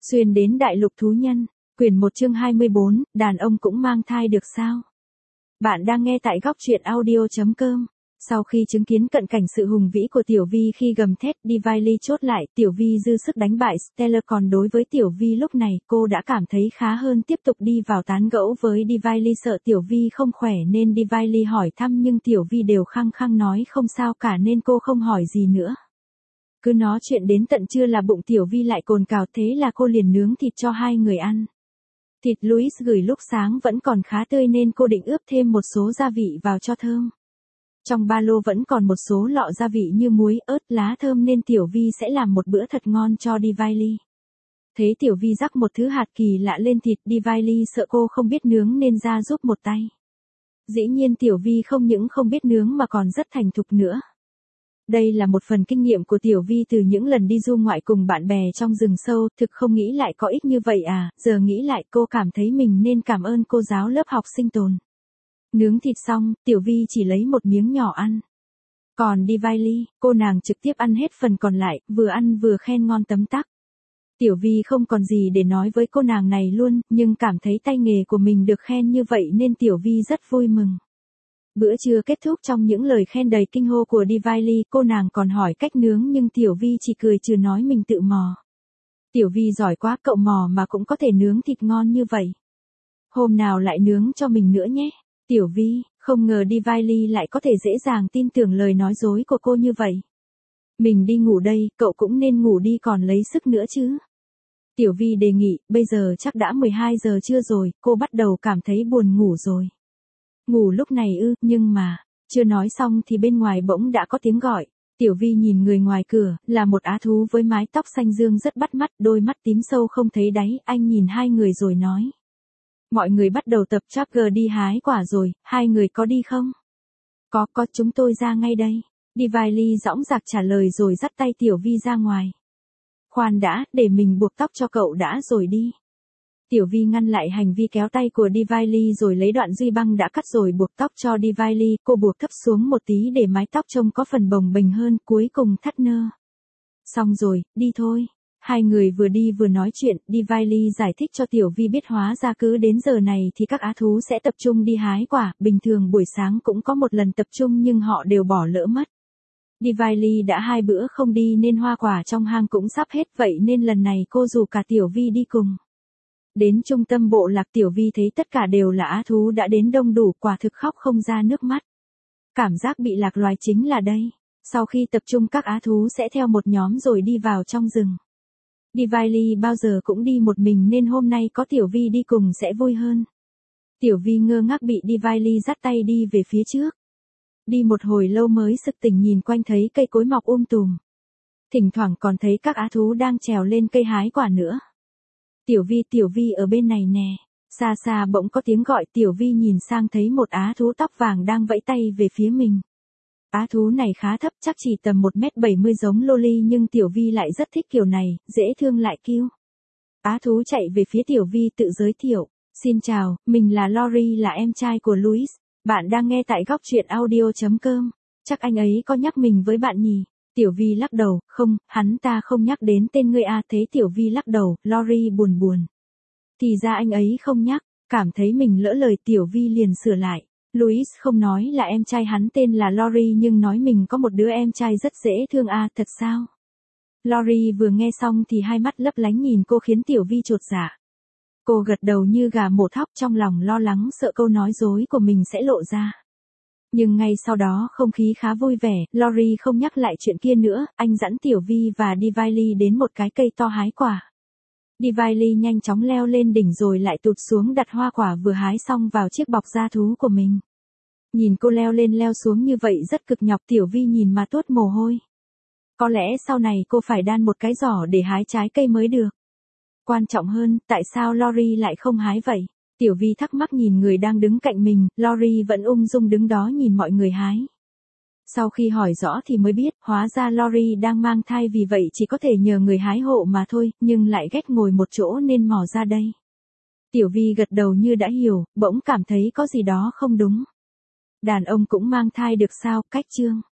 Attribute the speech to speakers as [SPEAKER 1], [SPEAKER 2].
[SPEAKER 1] Xuyên đến đại lục thú nhân, quyển 1 chương 24, đàn ông cũng mang thai được sao? Bạn đang nghe tại góc truyện audio.com. Sau khi chứng kiến cận cảnh sự hùng vĩ của Tiểu Vi khi gầm thét, Divine chốt lại, Tiểu Vi dư sức đánh bại Stellar. Còn đối với Tiểu Vi lúc này, cô đã cảm thấy khá hơn tiếp tục đi vào tán gẫu với Divine. Sợ Tiểu Vi không khỏe nên Divine hỏi thăm nhưng Tiểu Vi đều khăng khăng nói không sao cả nên cô không hỏi gì nữa. Cứ nói chuyện đến tận trưa là bụng Tiểu Vi lại cồn cào, thế là cô liền nướng thịt cho hai người ăn. Thịt Louis gửi lúc sáng vẫn còn khá tươi nên cô định ướp thêm một số gia vị vào cho thơm. Trong ba lô vẫn còn một số lọ gia vị như muối, ớt, lá thơm nên Tiểu Vi sẽ làm một bữa thật ngon cho Divine. Thấy Tiểu Vi rắc một thứ hạt kỳ lạ lên thịt, Divine sợ cô không biết nướng nên ra giúp một tay. Dĩ nhiên Tiểu Vi không những không biết nướng mà còn rất thành thục nữa. Đây là một phần kinh nghiệm của Tiểu Vi từ những lần đi du ngoại cùng bạn bè trong rừng sâu, thực không nghĩ lại có ích như vậy à, giờ nghĩ lại cô cảm thấy mình nên cảm ơn cô giáo lớp học sinh tồn. Nướng thịt xong, Tiểu Vi chỉ lấy một miếng nhỏ ăn. Còn Divine, cô nàng trực tiếp ăn hết phần còn lại, vừa ăn vừa khen ngon tấm tắc. Tiểu Vi không còn gì để nói với cô nàng này luôn, nhưng cảm thấy tay nghề của mình được khen như vậy nên Tiểu Vi rất vui mừng. Bữa trưa kết thúc trong những lời khen đầy kinh hô của Divine, cô nàng còn hỏi cách nướng nhưng Tiểu Vi chỉ cười trừ nói mình tự mò. Tiểu Vi giỏi quá, cậu mò mà cũng có thể nướng thịt ngon như vậy. Hôm nào lại nướng cho mình nữa nhé. Tiểu Vi, không ngờ Divine lại có thể dễ dàng tin tưởng lời nói dối của cô như vậy. Mình đi ngủ đây, cậu cũng nên ngủ đi còn lấy sức nữa chứ. Tiểu Vi đề nghị, bây giờ chắc đã 12 giờ trưa rồi, cô bắt đầu cảm thấy buồn ngủ rồi. Ngủ lúc này ư, nhưng mà, chưa nói xong thì bên ngoài bỗng đã có tiếng gọi. Tiểu Vi nhìn người ngoài cửa, là một á thú với mái tóc xanh dương rất bắt mắt, đôi mắt tím sâu không thấy đáy, anh nhìn hai người rồi nói. Mọi người bắt đầu tập Chapter đi hái quả rồi, hai người có đi không? Có, chúng tôi ra ngay đây. Divine dõng dạc trả lời rồi dắt tay Tiểu Vi ra ngoài. Khoan đã, để mình buộc tóc cho cậu đã rồi đi. Tiểu Vi ngăn lại hành vi kéo tay của Divine rồi lấy đoạn duy băng đã cắt rồi buộc tóc cho Divine, cô buộc thấp xuống một tí để mái tóc trông có phần bồng bềnh hơn, cuối cùng thắt nơ. Xong rồi, đi thôi. Hai người vừa đi vừa nói chuyện, Divine giải thích cho Tiểu Vi biết hóa ra cứ đến giờ này thì các á thú sẽ tập trung đi hái quả, bình thường buổi sáng cũng có một lần tập trung nhưng họ đều bỏ lỡ mất. Divine đã 2 bữa không đi nên hoa quả trong hang cũng sắp hết vậy nên lần này cô rủ cả Tiểu Vi đi cùng. Đến trung tâm bộ lạc Tiểu Vi thấy tất cả đều là á thú đã đến đông đủ, quả thực khóc không ra nước mắt. Cảm giác bị lạc loài chính là đây. Sau khi tập trung các á thú sẽ theo một nhóm rồi đi vào trong rừng. Divine bao giờ cũng đi một mình nên hôm nay có Tiểu Vi đi cùng sẽ vui hơn. Tiểu Vi ngơ ngác bị Divine dắt tay đi về phía trước. Đi một hồi lâu mới sực tỉnh nhìn quanh thấy cây cối mọc tùm. Thỉnh thoảng còn thấy các á thú đang trèo lên cây hái quả nữa. Tiểu Vi ở bên này nè. Xa xa bỗng có tiếng gọi, Tiểu Vi nhìn sang thấy một á thú tóc vàng đang vẫy tay về phía mình. Á thú này khá thấp, chắc chỉ tầm 1m70 giống Loli nhưng Tiểu Vi lại rất thích kiểu này, dễ thương lại cute. Á thú chạy về phía Tiểu Vi tự giới thiệu. Xin chào, mình là Lori, là em trai của Louis. Bạn đang nghe tại góc truyện audio.com. Chắc anh ấy có nhắc mình với bạn nhỉ? Tiểu Vi lắc đầu, không, hắn ta không nhắc đến tên ngươi à. Thế Tiểu Vi lắc đầu, Lori buồn. Thì ra anh ấy không nhắc, cảm thấy mình lỡ lời Tiểu Vi liền sửa lại. Louis không nói là em trai hắn tên là Lori nhưng nói mình có một đứa em trai rất dễ thương à, thật sao? Lori vừa nghe xong thì hai mắt lấp lánh nhìn cô khiến Tiểu Vi chột dạ. Cô gật đầu như gà mổ thóc, trong lòng lo lắng sợ câu nói dối của mình sẽ lộ ra. Nhưng ngay sau đó không khí khá vui vẻ, Lori không nhắc lại chuyện kia nữa, anh dẫn Tiểu Vi và Divine đến một cái cây to hái quả. Divine nhanh chóng leo lên đỉnh rồi lại tụt xuống đặt hoa quả vừa hái xong vào chiếc bọc da thú của mình. Nhìn cô leo lên leo xuống như vậy rất cực nhọc, Tiểu Vi nhìn mà toát mồ hôi. Có lẽ sau này cô phải đan một cái giỏ để hái trái cây mới được. Quan trọng hơn, tại sao Lori lại không hái vậy? Tiểu Vi thắc mắc nhìn người đang đứng cạnh mình, Lori vẫn ung dung đứng đó nhìn mọi người hái. Sau khi hỏi rõ thì mới biết, hóa ra Lori đang mang thai vì vậy chỉ có thể nhờ người hái hộ mà thôi, nhưng lại ghét ngồi một chỗ nên mò ra đây. Tiểu Vi gật đầu như đã hiểu, bỗng cảm thấy có gì đó không đúng. Đàn ông cũng mang thai được sao? Cách chương.